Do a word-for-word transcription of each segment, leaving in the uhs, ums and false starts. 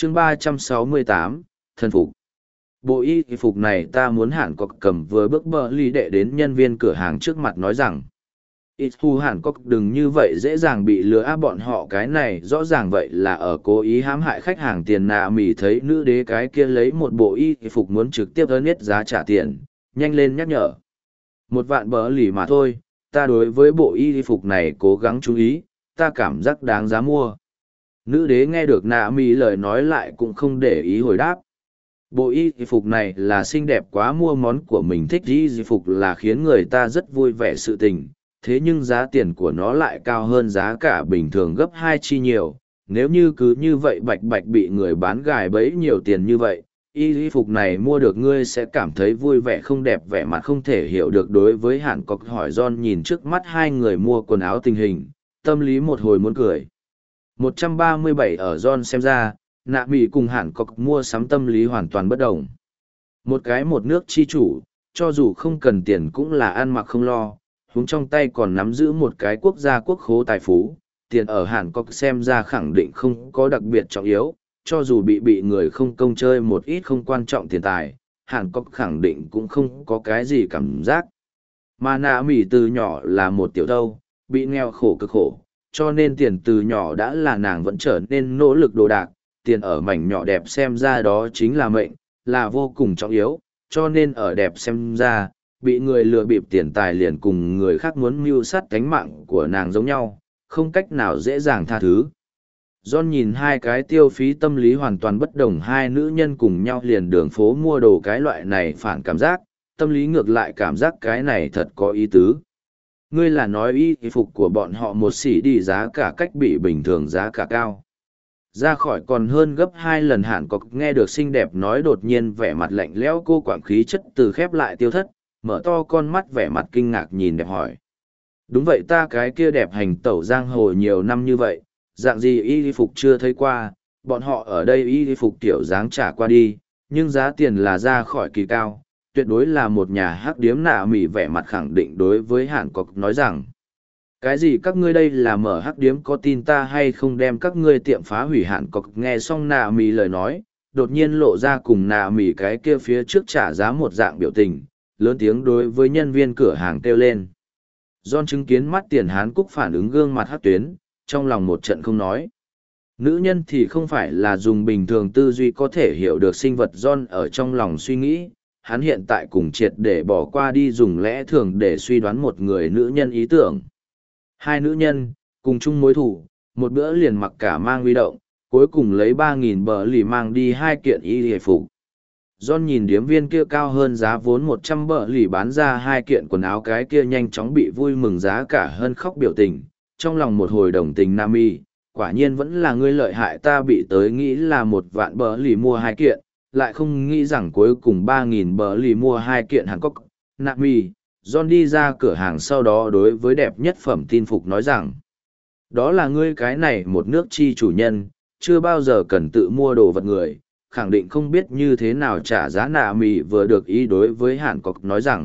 chương ba trăm sáu mươi tám, thân phục. Bộ y phục này ta muốn Hàn Cốc cầm vừa bước bờ ly đệ đến nhân viên cửa hàng trước mặt nói rằng. Ít thu Hàn Cốc đừng như vậy dễ dàng bị lừa áp bọn họ, cái này rõ ràng vậy là ở cố ý hãm hại khách hàng tiền. Nạ mỉ thấy nữ đế cái kia lấy một bộ y phục muốn trực tiếp ơn nhất giá trả tiền, nhanh lên nhắc nhở. Một vạn bờ lì mà thôi, ta đối với bộ y phục này cố gắng chú ý, ta cảm giác đáng giá mua. Nữ đế nghe được nạ mỉ lời nói lại cũng không để ý hồi đáp. Bộ y phục này là xinh đẹp quá, mua món của mình thích y phục là khiến người ta rất vui vẻ sự tình, thế nhưng giá tiền của nó lại cao hơn giá cả bình thường gấp hai chi nhiều. Nếu như cứ như vậy bạch bạch bị người bán gài bẫy nhiều tiền như vậy, y phục này mua được ngươi sẽ cảm thấy vui vẻ không đẹp, vẻ mặt không thể hiểu được. Đối với Hàn Cốc hỏi John nhìn trước mắt hai người mua quần áo tình hình, tâm lý một hồi muốn cười. một trăm ba mươi bảy ở John xem ra, nạ mỉ cùng Hàn Cốc mua sắm tâm lý hoàn toàn bất đồng. Một cái một nước chi chủ, cho dù không cần tiền cũng là ăn mặc không lo, huống trong tay còn nắm giữ một cái quốc gia quốc khố tài phú, tiền ở Hàn Cốc xem ra khẳng định không có đặc biệt trọng yếu, cho dù bị bị người không công chơi một ít không quan trọng tiền tài, Hàn Cốc khẳng định cũng không có cái gì cảm giác. Mà nạ mỉ từ nhỏ là một tiểu thâu, bị nghèo khổ cực khổ, cho nên tiền từ nhỏ đã là nàng vẫn trở nên nỗ lực đồ đạc, tiền ở mảnh nhỏ đẹp xem ra đó chính là mệnh, là vô cùng trọng yếu, cho nên ở đẹp xem ra, bị người lừa bịp tiền tài liền cùng người khác muốn mưu sát cánh mạng của nàng giống nhau, không cách nào dễ dàng tha thứ. John nhìn hai cái tiêu phí tâm lý hoàn toàn bất đồng hai nữ nhân cùng nhau liền đường phố mua đồ, cái loại này phản cảm giác, tâm lý ngược lại cảm giác cái này thật có ý tứ. Ngươi là nói y phục của bọn họ một xỉ đi giá cả cách bị bình thường giá cả cao. Ra khỏi còn hơn gấp hai lần. Hàn Cốc nghe được xinh đẹp nói đột nhiên vẻ mặt lạnh lẽo, cô quảng khí chất từ khép lại tiêu thất, mở to con mắt vẻ mặt kinh ngạc nhìn đẹp hỏi. Đúng vậy, ta cái kia đẹp hành tẩu giang hồ nhiều năm như vậy, dạng gì y phục chưa thấy qua, bọn họ ở đây y phục tiểu dáng trả qua đi, nhưng giá tiền là ra khỏi kỳ cao, tuyệt đối là một nhà hắc điếm. Nạ mỉ vẻ mặt khẳng định đối với Hàn Cốc nói rằng. Cái gì các ngươi đây là mở hắc điếm, có tin ta hay không đem các ngươi tiệm phá hủy? Hàn Cốc nghe xong nạ mỉ lời nói, đột nhiên lộ ra cùng nạ mỉ cái kia phía trước trả giá một dạng biểu tình, lớn tiếng đối với nhân viên cửa hàng kêu lên. John chứng kiến mắt tiền Hán Cúc phản ứng gương mặt hắc tuyến, trong lòng một trận không nói. Nữ nhân thì không phải là dùng bình thường tư duy có thể hiểu được sinh vật. John ở trong lòng suy nghĩ, hắn hiện tại cùng triệt để bỏ qua đi dùng lẽ thường để suy đoán một người nữ nhân ý tưởng. Hai nữ nhân, cùng chung mối thủ, một bữa liền mặc cả mang huy động, cuối cùng lấy ba nghìn bờ lì mang đi hai kiện y hề phục. John nhìn điếm viên kia cao hơn giá vốn một trăm bờ lì bán ra hai kiện quần áo, cái kia nhanh chóng bị vui mừng giá cả hơn khóc biểu tình, trong lòng một hồi đồng tình. Nami, quả nhiên vẫn là ngươi lợi hại, ta bị tới nghĩ là một vạn bờ lì mua hai kiện, lại không nghĩ rằng cuối cùng ba nghìn bờ lì mua hai kiện. Hàn Cốc, Nami, John đi ra cửa hàng sau đó đối với đẹp nhất phẩm tin phục nói rằng, đó là ngươi cái này một nước chi chủ nhân, chưa bao giờ cần tự mua đồ vật người, khẳng định không biết như thế nào trả giá. Nạ mì vừa được ý đối với Hàn Cốc nói rằng,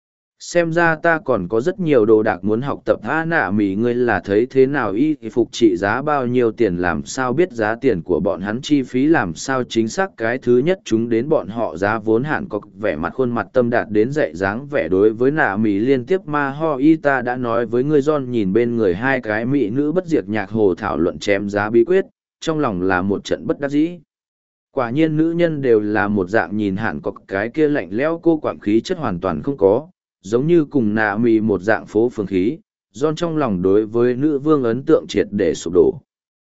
xem ra ta còn có rất nhiều đồ đạc muốn học tập. A nạ mì, ngươi là thấy thế nào y phục trị giá bao nhiêu tiền, làm sao biết giá tiền của bọn hắn, chi phí làm sao chính xác cái thứ nhất chúng đến bọn họ giá vốn. Hàn Cốc vẻ mặt khuôn mặt tâm đạt đến dạy dáng vẻ đối với nạ mì liên tiếp ma ho y, ta đã nói với ngươi. John nhìn bên người hai cái mỹ nữ bất diệt nhạc hồ thảo luận chém giá bí quyết, trong lòng là một trận bất đắc dĩ. Quả nhiên nữ nhân đều là một dạng, nhìn Hàn Cốc cái kia lạnh lẽo cô quạng khí chất hoàn toàn không có, giống như cùng nạ mì một dạng phố phường khí. John trong lòng đối với nữ vương ấn tượng triệt để sụp đổ.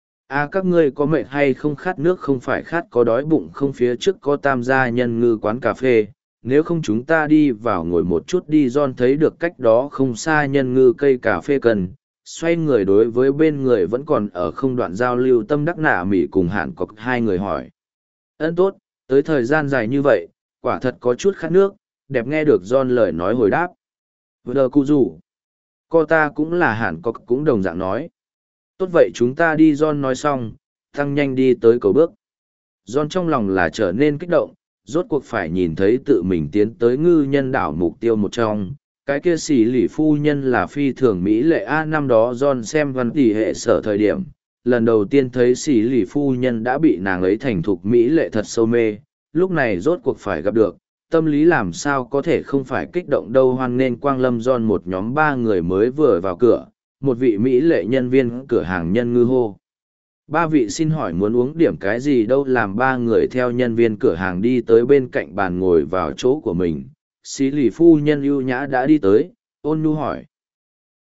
A à, các ngươi có mệt hay không, khát nước không? Phải khát, có đói bụng không? Phía trước có tam gia nhân ngư quán cà phê, nếu không chúng ta đi vào ngồi một chút đi. John thấy được cách đó không xa nhân ngư cây cà phê cần, xoay người đối với bên người vẫn còn ở không đoạn giao lưu tâm đắc nạ mì cùng Hàn Cốc hai người hỏi. Ân tốt, tới thời gian dài như vậy, quả thật có chút khát nước. Đẹp nghe được John lời nói hồi đáp. Vừa đờ cụ rủ. Cô ta cũng là Hàn Cốc cũng đồng dạng nói. Tốt vậy chúng ta đi. John nói xong, tăng nhanh đi tới cầu bước. John trong lòng là trở nên kích động, rốt cuộc phải nhìn thấy tự mình tiến tới ngư nhân đảo mục tiêu một trong. Cái kia xỉ lỷ phu nhân là phi thường Mỹ lệ. A năm đó John xem văn tỷ hệ sở thời điểm, lần đầu tiên thấy xỉ lì phu nhân đã bị nàng ấy thành thục mỹ lệ thật sâu mê, lúc này rốt cuộc phải gặp được, tâm lý làm sao có thể không phải kích động đâu. Hoan nghênh Quang Lâm John, một nhóm ba người mới vừa vào cửa, một vị mỹ lệ nhân viên cửa hàng nhân ngư hô. Ba vị xin hỏi muốn uống điểm cái gì đâu, làm ba người theo nhân viên cửa hàng đi tới bên cạnh bàn ngồi vào chỗ của mình. Xí lì phu nhân ưu nhã đã đi tới, ôn nhu hỏi.